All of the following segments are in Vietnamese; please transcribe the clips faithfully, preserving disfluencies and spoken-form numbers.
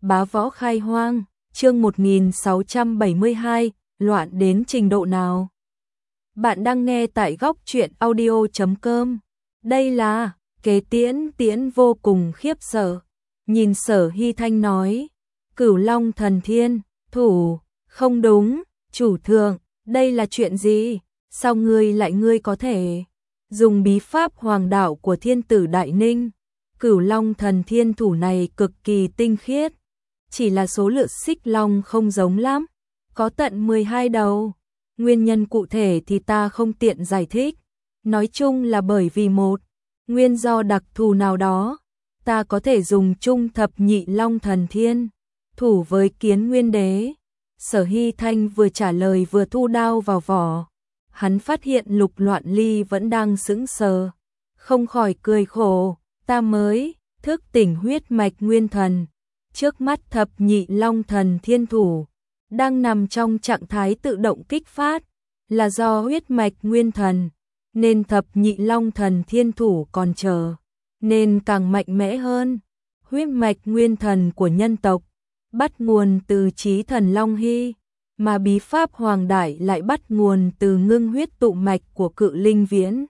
Bá võ khai hoang, chương một nghìn sáu trăm bảy mươi hai, loạn đến trình độ nào? Bạn đang nghe tại góc truyện audio chấm com. Đây là, Kế Tiễn Tiễn vô cùng khiếp sợ. Nhìn Sở Hy Thanh nói, Cửu Long Thần Thiên, thủ, không đúng, chủ thượng, đây là chuyện gì? Sao ngươi lại ngươi có thể dùng bí pháp hoàng đạo của thiên tử Đại Ninh? Cửu Long Thần Thiên thủ này cực kỳ tinh khiết, chỉ là số lượng xích long không giống lắm, có tận mười hai đầu. Nguyên nhân cụ thể thì ta không tiện giải thích, nói chung là bởi vì một nguyên do đặc thù nào đó, ta có thể dùng chung thập nhị long thần thiên, thủ với Kiến Nguyên Đế. Sở Hy Thanh vừa trả lời vừa thu đao vào vỏ, hắn phát hiện Lục Loạn Ly vẫn đang sững sờ, không khỏi cười khổ, ta mới thức tỉnh huyết mạch nguyên thần, trước mắt thập nhị long thần thiên thủ đang nằm trong trạng thái tự động kích phát, là do huyết mạch nguyên thần, nên thập nhị long thần thiên thủ còn chờ, nên càng mạnh mẽ hơn. Huyết mạch nguyên thần của nhân tộc bắt nguồn từ chí thần Long Hy, mà bí pháp hoàng đại lại bắt nguồn từ ngưng huyết tụ mạch của Cự Linh Viễn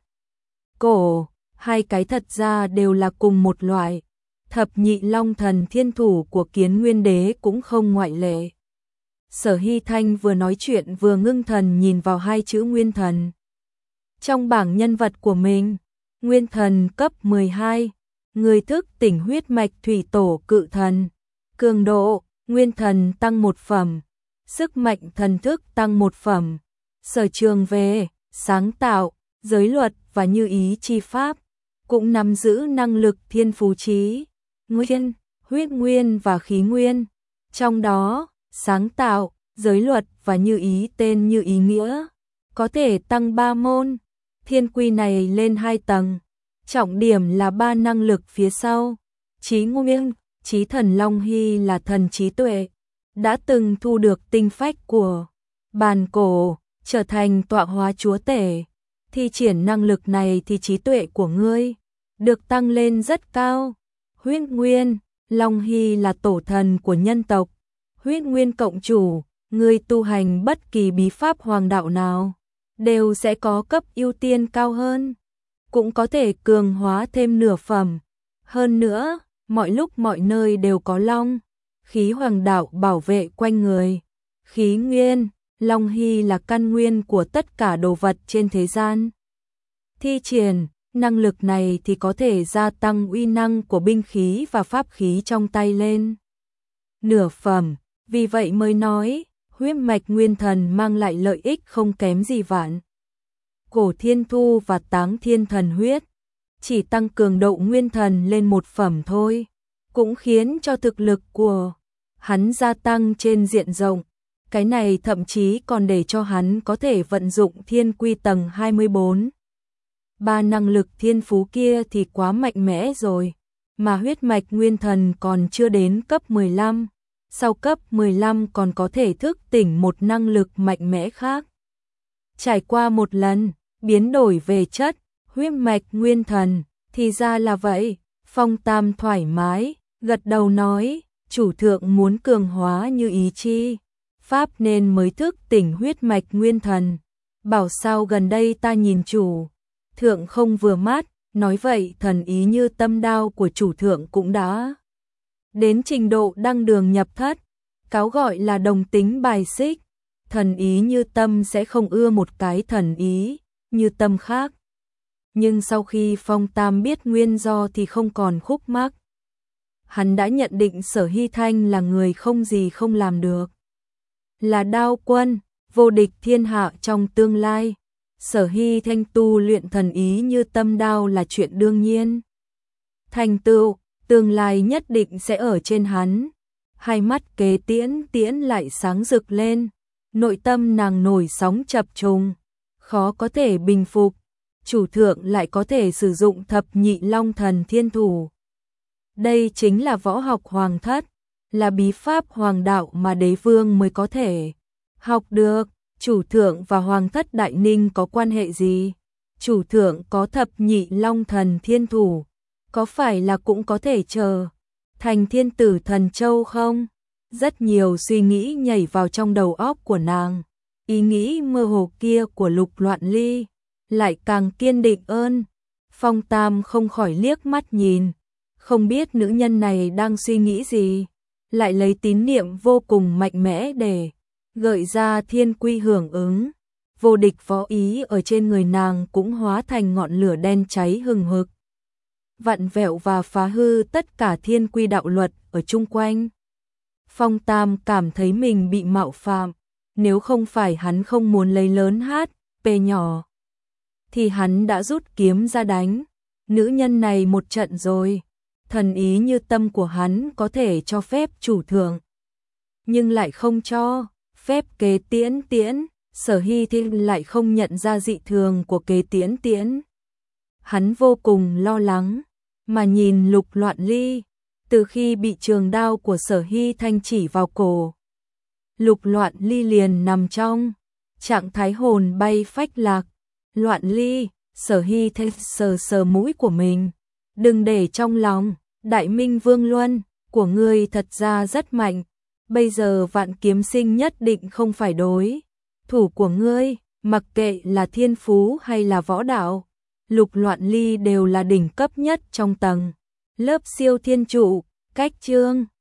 Cổ, hai cái thật ra đều là cùng một loại. Thập nhị long thần thiên thủ của Kiến Nguyên Đế cũng không ngoại lệ. Sở Hy Thanh vừa nói chuyện vừa ngưng thần nhìn vào hai chữ nguyên thần trong bảng nhân vật của mình. Nguyên thần cấp mười hai, người thức tỉnh huyết mạch thủy tổ cự thần, cường độ nguyên thần tăng một phẩm, sức mạnh thần thức tăng một phẩm, sở trường về sáng tạo, giới luật và như ý chi pháp, cũng nắm giữ năng lực thiên phú trí nguyên, huyết nguyên và khí nguyên, trong đó sáng tạo, giới luật và như ý tên như ý nghĩa, có thể tăng ba môn. Thiên quy này lên hai tầng, trọng điểm là ba năng lực phía sau. Trí nguyên, chí thần Long Hy là thần trí tuệ, đã từng thu được tinh phách của bàn cổ, trở thành tọa hóa chúa tể. Thi triển năng lực này thì trí tuệ của ngươi được tăng lên rất cao. Huyết nguyên, Long Hy là tổ thần của nhân tộc, huyết nguyên cộng chủ, ngươi tu hành bất kỳ bí pháp hoàng đạo nào đều sẽ có cấp ưu tiên cao hơn, cũng có thể cường hóa thêm nửa phẩm. Hơn nữa, mọi lúc mọi nơi đều có long khí hoàng đạo bảo vệ quanh người. Khí nguyên, Long Hy là căn nguyên của tất cả đồ vật trên thế gian. Thi triển năng lực này thì có thể gia tăng uy năng của binh khí và pháp khí trong tay lên nửa phẩm, vì vậy mới nói huyết mạch nguyên thần mang lại lợi ích không kém gì vạn cổ thiên thu và táng thiên thần huyết, chỉ tăng cường độ nguyên thần lên một phẩm thôi, cũng khiến cho thực lực của hắn gia tăng trên diện rộng. Cái này thậm chí còn để cho hắn có thể vận dụng thiên quy tầng hai mươi bốn. Ba năng lực thiên phú kia thì quá mạnh mẽ rồi, mà huyết mạch nguyên thần còn chưa đến cấp mười lăm. Sau cấp mười lăm còn có thể thức tỉnh một năng lực mạnh mẽ khác. Trải qua một lần biến đổi về chất, huyết mạch nguyên thần, thì ra là vậy. Phong Tam thoải mái gật đầu nói, chủ thượng muốn cường hóa như ý chi pháp nên mới thức tỉnh huyết mạch nguyên thần. Bảo sao gần đây ta nhìn chủ thượng không vừa mắt, nói vậy thần ý như tâm đao của chủ thượng cũng đã đến trình độ đăng đường nhập thất, cáo gọi là đồng tính bài xích. Thần ý như tâm sẽ không ưa một cái thần ý như tâm khác. Nhưng sau khi Phong Tam biết nguyên do thì không còn khúc mắc. Hắn đã nhận định Sở Hy Thanh là người không gì không làm được, là đao quân, vô địch thiên hạ trong tương lai. Sở Hy Thanh tu luyện thần ý như tâm đao là chuyện đương nhiên. Thành tựu tương lai nhất định sẽ ở trên hắn. Hai mắt Kế Tiễn Tiễn lại sáng rực lên, nội tâm nàng nổi sóng chập trùng, khó có thể bình phục. Chủ thượng lại có thể sử dụng thập nhị long thần thiên thủ. Đây chính là võ học hoàng thất, là bí pháp hoàng đạo mà đế vương mới có thể học được. Chủ thượng và hoàng thất Đại Ninh có quan hệ gì? Chủ thượng có thập nhị long thần thiên thủ, có phải là cũng có thể chờ thành thiên tử thần châu không? Rất nhiều suy nghĩ nhảy vào trong đầu óc của nàng. Ý nghĩ mơ hồ kia của Lục Loạn Ly lại càng kiên định hơn. Phong Tam không khỏi liếc mắt nhìn, không biết nữ nhân này đang suy nghĩ gì, lại lấy tín niệm vô cùng mạnh mẽ để gợi ra thiên quy hưởng ứng. Vô địch võ ý ở trên người nàng cũng hóa thành ngọn lửa đen cháy hừng hực, vặn vẹo và phá hư tất cả thiên quy đạo luật ở chung quanh. Phong Tam cảm thấy mình bị mạo phạm, nếu không phải hắn không muốn lấy lớn hát pê nhỏ, thì hắn đã rút kiếm ra đánh nữ nhân này một trận rồi. Thần ý như tâm của hắn có thể cho phép chủ thượng, nhưng lại không cho phép Kế Tiễn Tiễn. Sở Hy Thiên lại không nhận ra dị thường của Kế Tiễn Tiễn. Hắn vô cùng lo lắng, mà nhìn Lục Loạn Ly. Từ khi bị trường đao của Sở Hy Thanh chỉ vào cổ, Lục Loạn Ly liền nằm trong trạng thái hồn bay phách lạc. Loạn Ly, Sở Hy Thanh sờ sờ mũi của mình. Đừng để trong lòng, Đại Minh Vương Luân của ngươi thật ra rất mạnh. Bây giờ Vạn Kiếm Sinh nhất định không phải đối thủ của ngươi, mặc kệ là thiên phú hay là võ đạo. Lục Loạn Ly đều là đỉnh cấp nhất trong tầng lớp siêu thiên trụ. Cách chương